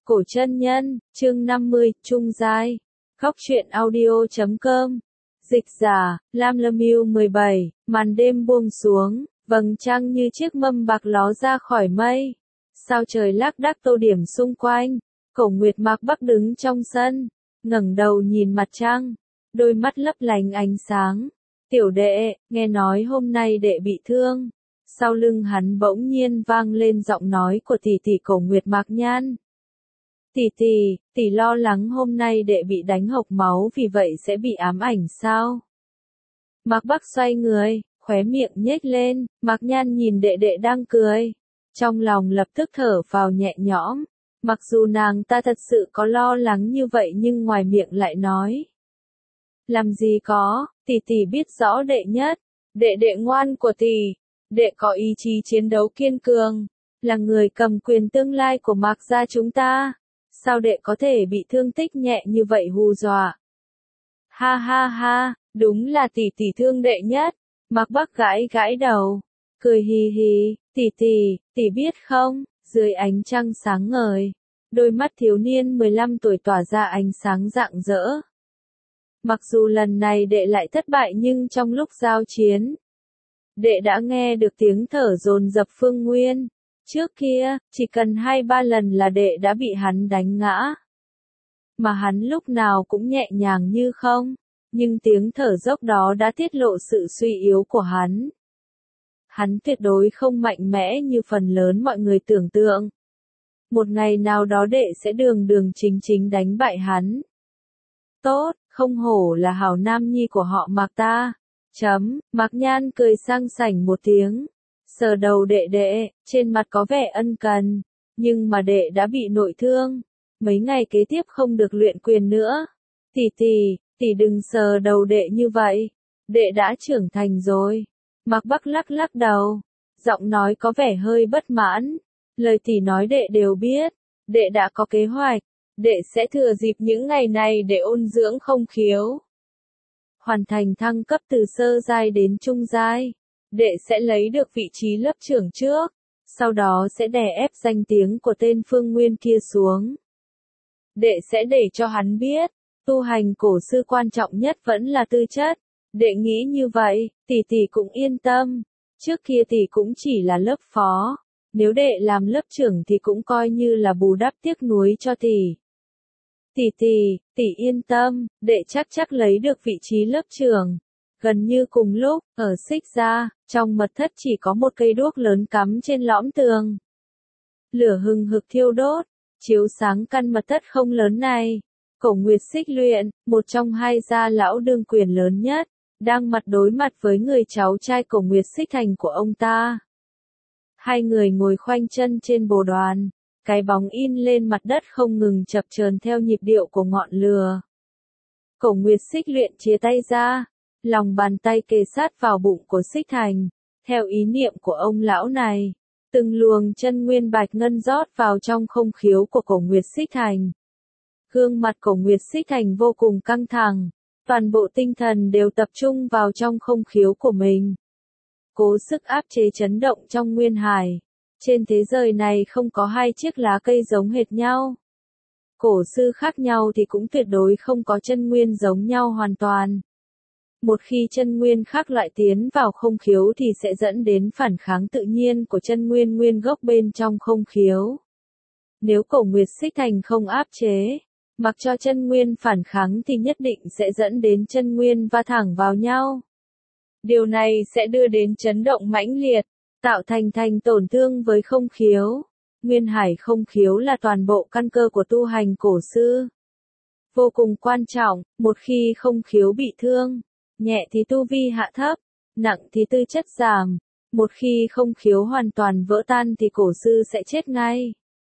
Cổ chân nhân, chương 50, Trung Giai. Khóc truyện audio.com. Dịch giả, Lam Lâm Yêu 17, màn đêm buông xuống, vầng trăng như chiếc mâm bạc ló ra khỏi mây. Sao trời lác đác tô điểm xung quanh, Cổ Nguyệt Mạc Bắc đứng trong sân, ngẩng đầu nhìn mặt trăng, đôi mắt lấp lánh ánh sáng. Tiểu đệ, nghe nói hôm nay đệ bị thương. Sau lưng hắn bỗng nhiên vang lên giọng nói của tỷ tỷ Cổ Nguyệt Mạc Nhan. Tỷ lo lắng hôm nay đệ bị đánh hộc máu vì vậy sẽ bị ám ảnh sao? Mạc Bắc xoay người, khóe miệng nhếch lên, Mạc Nhan nhìn đệ đệ đang cười. Trong lòng lập tức thở phào nhẹ nhõm, mặc dù nàng ta thật sự có lo lắng như vậy nhưng ngoài miệng lại nói. Làm gì có, tỷ biết rõ đệ nhất, đệ ngoan của đệ có ý chí chiến đấu kiên cường, là người cầm quyền tương lai của Mạc gia chúng ta. Sao đệ có thể bị thương tích nhẹ như vậy hù dọa? Ha ha ha, đúng là tỷ thương đệ nhất. Mạc Bắc gãi đầu, cười hì hì, tỷ biết không, dưới ánh trăng sáng ngời, đôi mắt thiếu niên 15 tuổi tỏa ra ánh sáng rạng rỡ. Mặc dù lần này đệ lại thất bại nhưng trong lúc giao chiến, đệ đã nghe được tiếng thở dồn dập Phương Nguyên. Trước kia, chỉ cần 2-3 lần là đệ đã bị hắn đánh ngã. Mà hắn lúc nào cũng nhẹ nhàng như không, nhưng tiếng thở dốc đó đã tiết lộ sự suy yếu của hắn. Hắn tuyệt đối không mạnh mẽ như phần lớn mọi người tưởng tượng. Một ngày nào đó đệ sẽ đường chính đánh bại hắn. Tốt, không hổ là hảo nam nhi của họ Mạc ta. Mạc Nhan cười sang sảnh một tiếng. Sờ đầu đệ, trên mặt có vẻ ân cần, nhưng mà đệ đã bị nội thương, mấy ngày kế tiếp không được luyện quyền nữa. Tỷ đừng sờ đầu đệ như vậy, đệ đã trưởng thành rồi. Mạc Bắc lắc đầu, giọng nói có vẻ hơi bất mãn, lời tỷ nói đệ đều biết, đệ đã có kế hoạch, đệ sẽ thừa dịp những ngày này để ôn dưỡng không khiếu. Hoàn thành thăng cấp từ sơ giai đến trung giai. Đệ sẽ lấy được vị trí lớp trưởng trước, sau đó sẽ đè ép danh tiếng của tên Phương Nguyên kia xuống. Đệ sẽ để cho hắn biết, tu hành cổ sư quan trọng nhất vẫn là tư chất. Đệ nghĩ như vậy, tỷ cũng yên tâm. Trước kia tỷ cũng chỉ là lớp phó, nếu đệ làm lớp trưởng thì cũng coi như là bù đắp tiếc nuối cho tỷ. Tỷ yên tâm, đệ chắc lấy được vị trí lớp trưởng. Gần như cùng lúc, ở Xích Gia, trong mật thất chỉ có một cây đuốc lớn cắm trên lõm tường. Lửa hừng hực thiêu đốt, chiếu sáng căn mật thất không lớn này. Cổ Nguyệt Xích Luyện, một trong hai gia lão đương quyền lớn nhất, đang mặt đối mặt với người cháu trai Cổ Nguyệt Xích Thành của ông ta. Hai người ngồi khoanh chân trên bồ đoàn, cái bóng in lên mặt đất không ngừng chập chờn theo nhịp điệu của ngọn lửa. Cổ Nguyệt Xích Luyện chia tay ra. Lòng bàn tay kề sát vào bụng của Xích Thành, theo ý niệm của ông lão này, từng luồng chân nguyên bạch ngân rót vào trong không khiếu của Cổ Nguyệt Xích Thành. Gương mặt Cổ Nguyệt Xích Thành vô cùng căng thẳng, toàn bộ tinh thần đều tập trung vào trong không khiếu của mình. Cố sức áp chế chấn động trong nguyên hải. Trên thế giới này không có hai chiếc lá cây giống hệt nhau. Cổ sư khác nhau thì cũng tuyệt đối không có chân nguyên giống nhau hoàn toàn. Một khi chân nguyên khác loại tiến vào không khiếu thì sẽ dẫn đến phản kháng tự nhiên của chân nguyên nguyên gốc bên trong không khiếu. Nếu Cổ Nguyệt Xích Thành không áp chế, mặc cho chân nguyên phản kháng thì nhất định sẽ dẫn đến chân nguyên va thẳng vào nhau. Điều này sẽ đưa đến chấn động mãnh liệt, tạo thành tổn thương với không khiếu. Nguyên hải không khiếu là toàn bộ căn cơ của tu hành cổ sư. Vô cùng quan trọng, một khi không khiếu bị thương, nhẹ thì tu vi hạ thấp, nặng thì tư chất giảm. Một khi không khiếu hoàn toàn vỡ tan thì cổ sư sẽ chết ngay.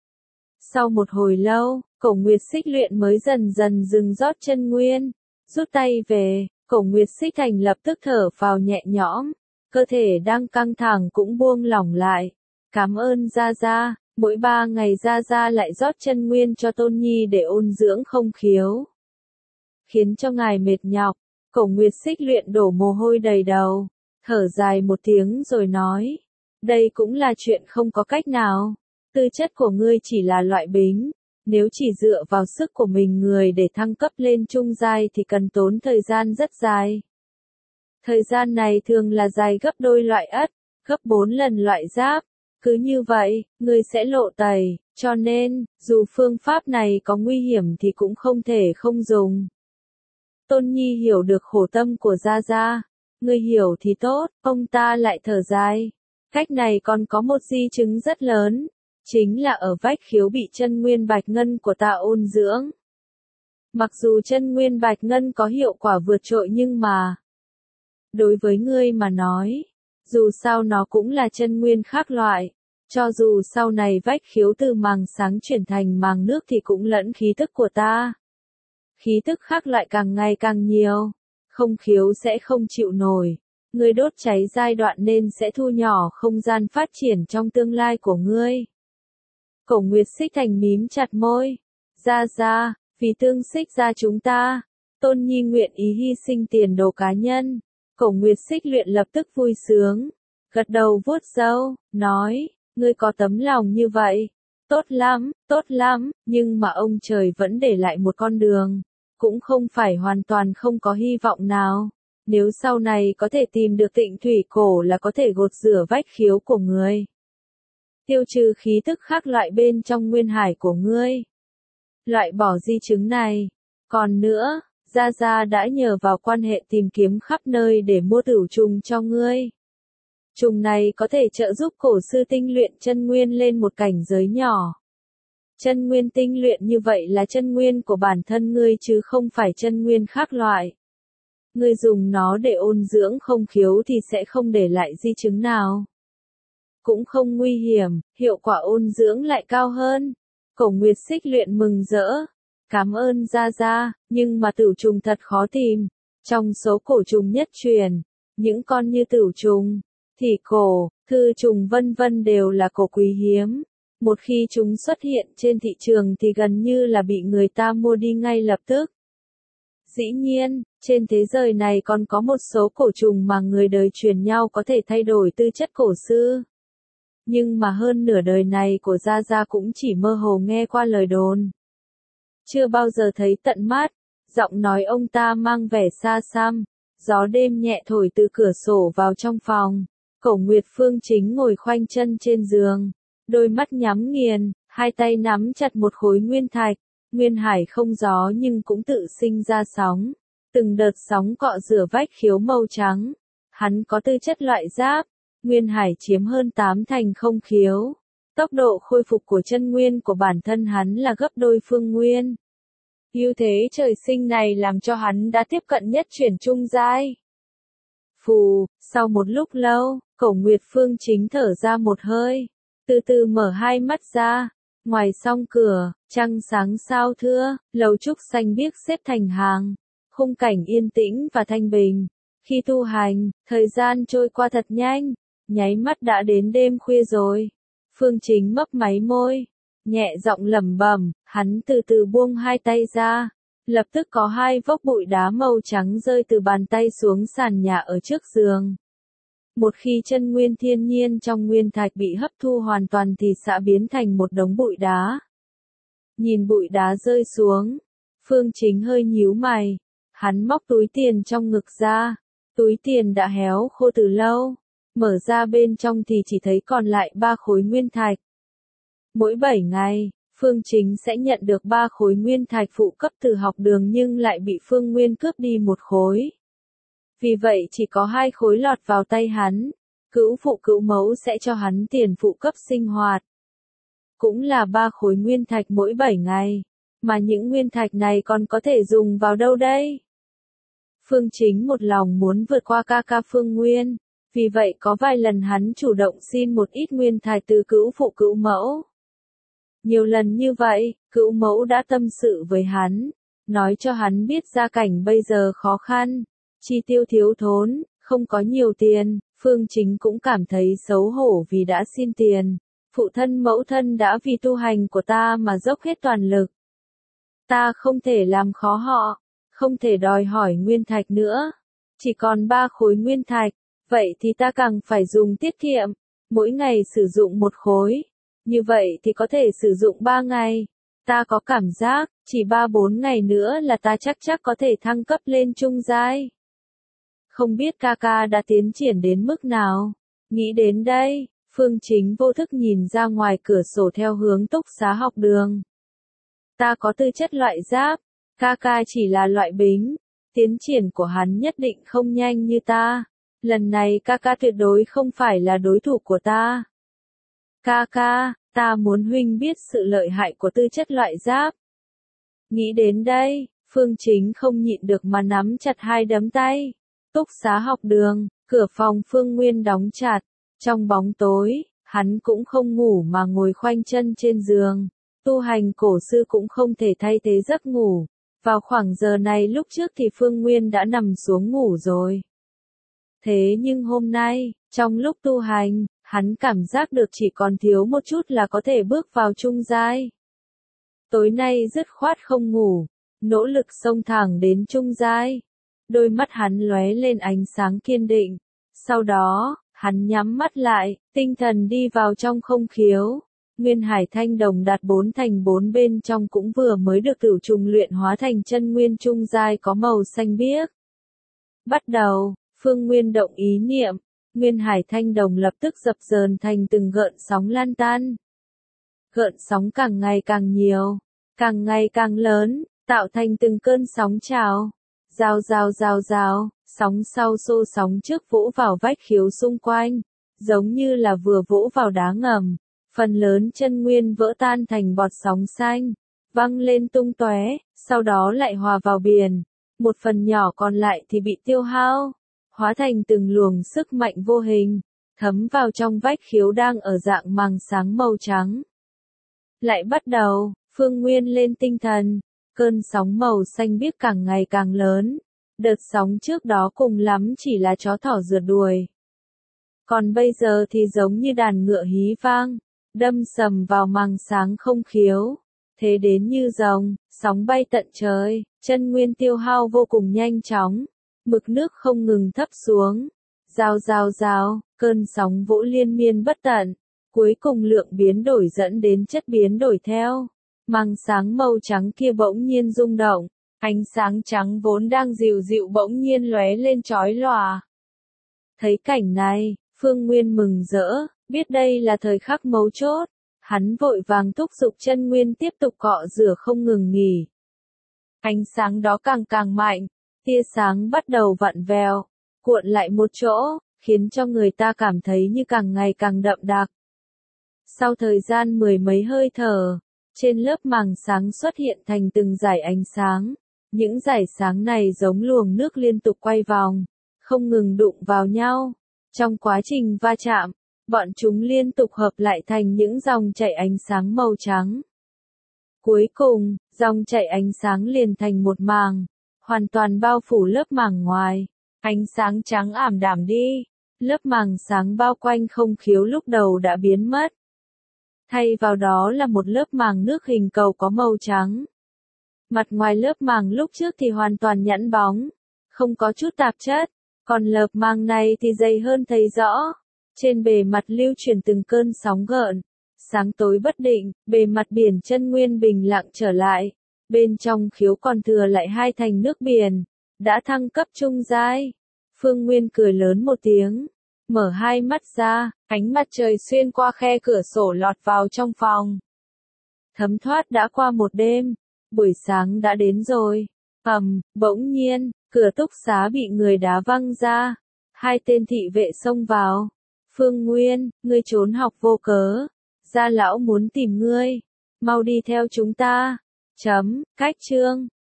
Sau một hồi lâu, Cổ Nguyệt Xích Luyện mới dần dừng rót chân nguyên, rút tay về. Cổ Nguyệt Xích Thành lập tức thở phào nhẹ nhõm, cơ thể đang căng thẳng cũng buông lỏng lại. Cảm ơn Gia, mỗi 3 ngày Gia lại rót chân nguyên cho Tôn Nhi để ôn dưỡng không khiếu. Khiến cho ngài mệt nhọc. Cổ Nguyệt Xích Luyện đổ mồ hôi đầy đầu, thở dài một tiếng rồi nói, đây cũng là chuyện không có cách nào, tư chất của ngươi chỉ là loại bính, Nếu chỉ dựa vào sức của mình người để thăng cấp lên trung giai thì cần tốn thời gian rất dài. Thời gian này thường là dài gấp đôi loại ất, gấp 4 lần loại giáp. Cứ như vậy, người sẽ lộ tẩy, cho nên, dù phương pháp này có nguy hiểm thì cũng không thể không dùng. Tôn Nhi hiểu được khổ tâm của Gia Gia. Người hiểu thì tốt, ông ta lại thở dài. Cách này còn có một di chứng rất lớn, chính là ở vách khiếu bị chân nguyên bạch ngân của ta ôn dưỡng. Mặc dù chân nguyên bạch ngân có hiệu quả vượt trội nhưng mà, đối với ngươi mà nói, dù sao nó cũng là chân nguyên khác loại. Cho dù sau này vách khiếu từ màng sáng chuyển thành màng nước thì cũng lẫn khí tức của ta. Khí tức khác loại càng ngày càng nhiều, không khiếu sẽ không chịu nổi. Ngươi đốt cháy giai đoạn nên sẽ thu nhỏ không gian phát triển trong tương lai của ngươi. Cổ Nguyệt Xích Thành mím chặt môi. Gia Gia, vì tương xích gia chúng ta, Tôn Nhi nguyện ý hy sinh tiền đồ cá nhân. Cổ Nguyệt Xích luyện lập tức vui sướng, gật đầu vuốt râu, nói, ngươi có tấm lòng như vậy, tốt lắm, nhưng mà ông trời vẫn để lại một con đường, cũng không phải hoàn toàn không có hy vọng nào. Nếu sau này có thể tìm được Tịnh Thủy Cổ là có thể gột rửa vách khiếu của ngươi, tiêu trừ khí tức khác loại bên trong nguyên hải của ngươi, loại bỏ di chứng này. Còn nữa, Gia Gia đã nhờ vào quan hệ tìm kiếm khắp nơi để mua tửu trùng cho ngươi. Trùng này có thể trợ giúp cổ sư tinh luyện chân nguyên lên một cảnh giới nhỏ. Chân nguyên tinh luyện như vậy là chân nguyên của bản thân ngươi chứ không phải chân nguyên khác loại. Ngươi dùng nó để ôn dưỡng không khiếu thì sẽ không để lại di chứng nào. Cũng không nguy hiểm, hiệu quả ôn dưỡng lại cao hơn. Cổ Nguyệt Xích luyện mừng rỡ. Cảm ơn Gia Gia, nhưng mà tửu trùng thật khó tìm. Trong số cổ trùng nhất truyền, những con như tửu trùng, thì cổ, thư trùng vân vân đều là cổ quý hiếm. Một khi chúng xuất hiện trên thị trường thì gần như là bị người ta mua đi ngay lập tức. Dĩ nhiên, trên thế giới này còn có một số cổ trùng mà người đời truyền nhau có thể thay đổi tư chất cổ sư. Nhưng mà hơn nửa đời này của Gia Gia cũng chỉ mơ hồ nghe qua lời đồn. Chưa bao giờ thấy tận mắt, giọng nói ông ta mang vẻ xa xăm, gió đêm nhẹ thổi từ cửa sổ vào trong phòng. Cổ Nguyệt Phương Chính ngồi khoanh chân trên giường, đôi mắt nhắm nghiền, hai tay nắm chặt một khối nguyên thạch. Nguyên hải không gió nhưng cũng tự sinh ra sóng, từng đợt sóng cọ rửa vách khiếu màu trắng. Hắn có tư chất loại giáp, nguyên hải chiếm hơn 8 thành không khiếu. Tốc độ khôi phục của chân nguyên của bản thân hắn là gấp đôi phương nguyên. Ưu thế trời sinh này làm cho hắn đã tiếp cận nhất chuyển trung giai. Phù, sau một lúc lâu, Cổ Nguyệt Phương Chính thở ra một hơi, từ từ mở hai mắt ra. Ngoài song cửa, trăng sáng sao thưa, lầu trúc xanh biếc xếp thành hàng, khung cảnh yên tĩnh và thanh bình. Khi tu hành, thời gian trôi qua thật nhanh, nháy mắt đã đến đêm khuya rồi. Phương Chính mấp máy môi, nhẹ giọng lẩm bẩm, hắn từ từ buông hai tay ra, lập tức có hai vốc bụi đá màu trắng rơi từ bàn tay xuống sàn nhà ở trước giường. Một khi chân nguyên thiên nhiên trong nguyên thạch bị hấp thu hoàn toàn thì sẽ biến thành một đống bụi đá. Nhìn bụi đá rơi xuống, Phương Chính hơi nhíu mày, hắn móc túi tiền trong ngực ra, túi tiền đã héo khô từ lâu, mở ra bên trong thì chỉ thấy còn lại 3 khối nguyên thạch. Mỗi 7 ngày, Phương Chính sẽ nhận được 3 khối nguyên thạch phụ cấp từ học đường nhưng lại bị Phương Nguyên cướp đi một khối. Vì vậy chỉ có 2 khối lọt vào tay hắn, cữu phụ cữu mẫu sẽ cho hắn tiền phụ cấp sinh hoạt. Cũng là 3 khối nguyên thạch mỗi 7 ngày, mà những nguyên thạch này còn có thể dùng vào đâu đây? Phương Chính một lòng muốn vượt qua ca ca Phương Nguyên, vì vậy có vài lần hắn chủ động xin một ít nguyên thạch từ cữu phụ cữu mẫu. Nhiều lần như vậy, cữu mẫu đã tâm sự với hắn, nói cho hắn biết gia cảnh bây giờ khó khăn. Chi tiêu thiếu thốn, không có nhiều tiền, Phương Chính cũng cảm thấy xấu hổ vì đã xin tiền. Phụ thân mẫu thân đã vì tu hành của ta mà dốc hết toàn lực. Ta không thể làm khó họ, không thể đòi hỏi nguyên thạch nữa. Chỉ còn 3 khối nguyên thạch, vậy thì ta càng phải dùng tiết kiệm, mỗi ngày sử dụng 1 khối. Như vậy thì có thể sử dụng 3 ngày. Ta có cảm giác, chỉ 3-4 ngày nữa là ta chắc có thể thăng cấp lên trung giai. Không biết ca ca đã tiến triển đến mức nào. Nghĩ đến đây, Phương Chính vô thức nhìn ra ngoài cửa sổ theo hướng túc xá học đường. Ta có tư chất loại giáp, ca ca chỉ là loại bính. Tiến triển của hắn nhất định không nhanh như ta. Lần này ca ca tuyệt đối không phải là đối thủ của ta. Ca ca, ta muốn huynh biết sự lợi hại của tư chất loại giáp. Nghĩ đến đây, Phương Chính không nhịn được mà nắm chặt hai đấm tay. Túc xá học đường, cửa phòng Phương Nguyên đóng chặt. Trong bóng tối, hắn cũng không ngủ mà ngồi khoanh chân trên giường. Tu hành cổ sư cũng không thể thay thế giấc ngủ. Vào khoảng giờ này lúc trước thì Phương Nguyên đã nằm xuống ngủ rồi. Thế nhưng hôm nay, trong lúc tu hành, hắn cảm giác được chỉ còn thiếu một chút là có thể bước vào trung giai. Tối nay dứt khoát không ngủ, nỗ lực xông thẳng đến trung giai. Đôi mắt hắn lóe lên ánh sáng kiên định. Sau đó, hắn nhắm mắt lại, tinh thần đi vào trong không khiếu. Nguyên Hải Thanh Đồng đạt 4/4 bên trong cũng vừa mới được cửu trùng luyện hóa thành chân nguyên trung giai có màu xanh biếc. Bắt đầu, Phương Nguyên động ý niệm, Nguyên Hải Thanh Đồng lập tức dập dờn thành từng gợn sóng lan tan. Gợn sóng càng ngày càng nhiều, càng ngày càng lớn, tạo thành từng cơn sóng trào. Rào rào rào rào, sóng sau xô sóng trước vỗ vào vách khiếu xung quanh, giống như là vừa vỗ vào đá ngầm. Phần lớn chân nguyên vỡ tan thành bọt sóng xanh, văng lên tung tóe, sau đó lại hòa vào biển. Một phần nhỏ còn lại thì bị tiêu hao, hóa thành từng luồng sức mạnh vô hình, thấm vào trong vách khiếu đang ở dạng màng sáng màu trắng. Lại bắt đầu, Phương Nguyên lên tinh thần, cơn sóng màu xanh biếc càng ngày càng lớn. Đợt sóng trước đó cùng lắm chỉ là chó thỏ rượt đuổi. Còn bây giờ thì giống như đàn ngựa hí vang, đâm sầm vào màng sáng không khiếu. Thế đến như rồng, sóng bay tận trời, chân nguyên tiêu hao vô cùng nhanh chóng. Mực nước không ngừng thấp xuống. Rào rào rào, cơn sóng vỗ liên miên bất tận. Cuối cùng lượng biến đổi dẫn đến chất biến đổi theo. Màng sáng màu trắng kia bỗng nhiên rung động. Ánh sáng trắng vốn đang dịu dịu bỗng nhiên lóe lên chói lòa. Thấy cảnh này, Phương Nguyên mừng rỡ, biết đây là thời khắc mấu chốt. Hắn vội vàng thúc giục chân nguyên tiếp tục cọ rửa không ngừng nghỉ. Ánh sáng đó càng mạnh, tia sáng bắt đầu vặn vẹo, cuộn lại một chỗ, khiến cho người ta cảm thấy như càng ngày càng đậm đặc. Sau thời gian mười mấy hơi thở, trên lớp màng sáng xuất hiện thành từng dải ánh sáng. Những dải sáng này giống luồng nước liên tục quay vòng, không ngừng đụng vào nhau. Trong quá trình va chạm, bọn chúng liên tục hợp lại thành những dòng chảy ánh sáng màu trắng. Cuối cùng, dòng chảy ánh sáng liền thành một màng, hoàn toàn bao phủ lớp màng ngoài. Ánh sáng trắng ảm đạm đi, lớp màng sáng bao quanh không khiếu lúc đầu đã biến mất. Thay vào đó là một lớp màng nước hình cầu có màu trắng. Mặt ngoài lớp màng lúc trước thì hoàn toàn nhẵn bóng, không có chút tạp chất, còn lớp màng này thì dày hơn thấy rõ. Trên bề mặt lưu chuyển từng cơn sóng gợn, sáng tối bất định, bề mặt biển chân nguyên bình lặng trở lại. Bên trong khiếu còn thừa lại hai thành nước biển, đã thăng cấp trung giai. Phương Nguyên cười lớn một tiếng, mở hai mắt ra, ánh mặt trời xuyên qua khe cửa sổ lọt vào trong phòng. Thấm thoát đã qua một đêm. Buổi sáng đã đến rồi. Bỗng nhiên, cửa túc xá bị người đá văng ra. Hai tên thị vệ xông vào. Phương Nguyên, ngươi trốn học vô cớ. Gia lão muốn tìm ngươi. Mau đi theo chúng ta. Cách chương.